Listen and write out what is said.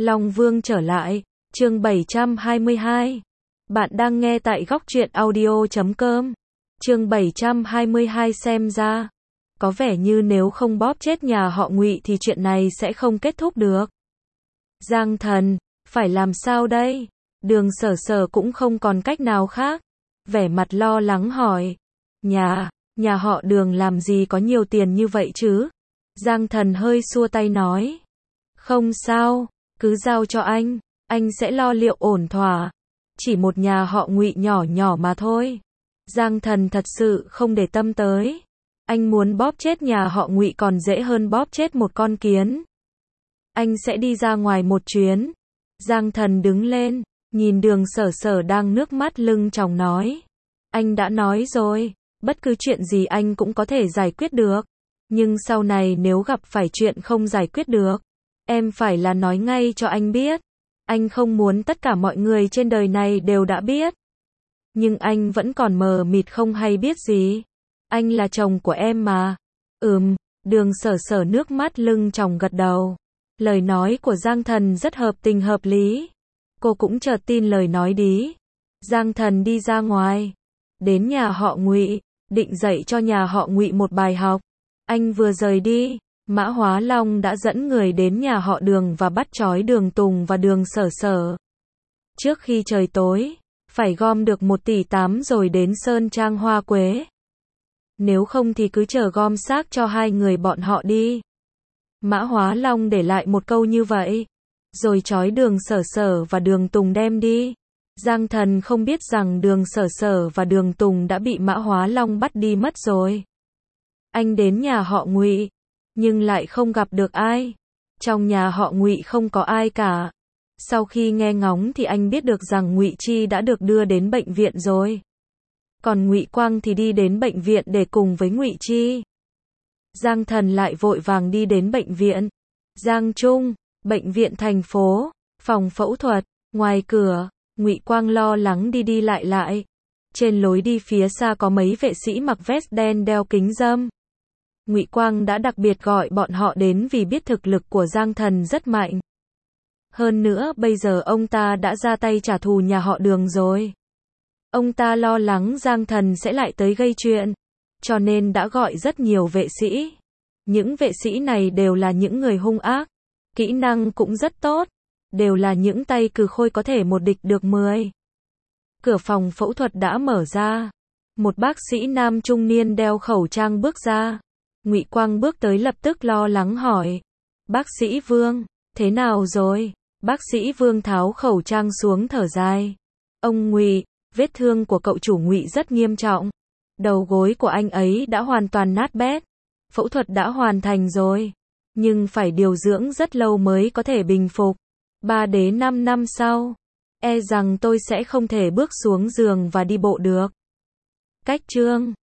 Long Vương trở lại, chương 722. Bạn đang nghe tại góc truyện audio.com. Chương 722 xem ra, có vẻ như nếu không bóp chết nhà họ Ngụy thì chuyện này sẽ không kết thúc được. Giang Thần, phải làm sao đây? Đường Sở Sở cũng không còn cách nào khác. Vẻ mặt lo lắng hỏi. Nhà họ Đường làm gì có nhiều tiền như vậy chứ? Giang Thần hơi xua tay nói. Không sao, cứ giao cho anh sẽ lo liệu ổn thỏa. Chỉ một nhà họ Ngụy nhỏ nhỏ mà thôi. Giang Thần thật sự không để tâm tới. Anh muốn bóp chết nhà họ Ngụy còn dễ hơn bóp chết một con kiến. Anh sẽ đi ra ngoài một chuyến. Giang Thần đứng lên, nhìn Đường Sở Sở đang nước mắt lưng tròng nói. Anh đã nói rồi, bất cứ chuyện gì anh cũng có thể giải quyết được. Nhưng sau này nếu gặp phải chuyện không giải quyết được, em phải là nói ngay cho anh biết. Anh không muốn tất cả mọi người trên đời này đều đã biết. Nhưng anh vẫn còn mờ mịt không hay biết gì. Anh là chồng của em mà. Đường Sở Sở nước mắt lưng tròng gật đầu. Lời nói của Giang Thần rất hợp tình hợp lý. Cô cũng chợt tin lời nói đi. Giang Thần đi ra ngoài, đến nhà họ Ngụy, định dạy cho nhà họ Ngụy một bài học. Anh vừa rời đi, Mã Hóa Long đã dẫn người đến nhà họ Đường và bắt trói Đường Tùng và Đường Sở Sở. Trước khi trời tối, phải gom được 1,8 tỷ rồi đến Sơn Trang Hoa Quế. Nếu không thì cứ chờ gom xác cho hai người bọn họ đi. Mã Hóa Long để lại một câu như vậy, rồi trói Đường Sở Sở và Đường Tùng đem đi. Giang Thần không biết rằng Đường Sở Sở và Đường Tùng đã bị Mã Hóa Long bắt đi mất rồi. Anh đến nhà họ Ngụy, nhưng lại không gặp được ai. Trong nhà họ Ngụy không có ai cả. Sau khi nghe ngóng thì anh biết được rằng Ngụy Chi đã được đưa đến bệnh viện rồi. Còn Ngụy Quang thì đi đến bệnh viện để cùng với Ngụy Chi. Giang Thần lại vội vàng đi đến bệnh viện. Giang Trung, bệnh viện thành phố, phòng phẫu thuật, ngoài cửa, Ngụy Quang lo lắng đi lại. Trên lối đi phía xa có mấy vệ sĩ mặc vest đen đeo kính râm. Ngụy Quang đã đặc biệt gọi bọn họ đến vì biết thực lực của Giang Thần rất mạnh. Hơn nữa bây giờ ông ta đã ra tay trả thù nhà họ Đường rồi. Ông ta lo lắng Giang Thần sẽ lại tới gây chuyện, cho nên đã gọi rất nhiều vệ sĩ. Những vệ sĩ này đều là những người hung ác, kỹ năng cũng rất tốt, đều là những tay cừ khôi có thể một địch được 10. Cửa phòng phẫu thuật đã mở ra. Một bác sĩ nam trung niên đeo khẩu trang bước ra. Ngụy Quang bước tới lập tức lo lắng hỏi. Bác sĩ Vương, thế nào rồi? Bác sĩ Vương tháo khẩu trang xuống thở dài. Ông Ngụy, vết thương của cậu chủ Ngụy rất nghiêm trọng. Đầu gối của anh ấy đã hoàn toàn nát bét. Phẫu thuật đã hoàn thành rồi, nhưng phải điều dưỡng rất lâu mới có thể bình phục. 3 đến 5 năm sau, e rằng tôi sẽ không thể bước xuống giường và đi bộ được. Cách chương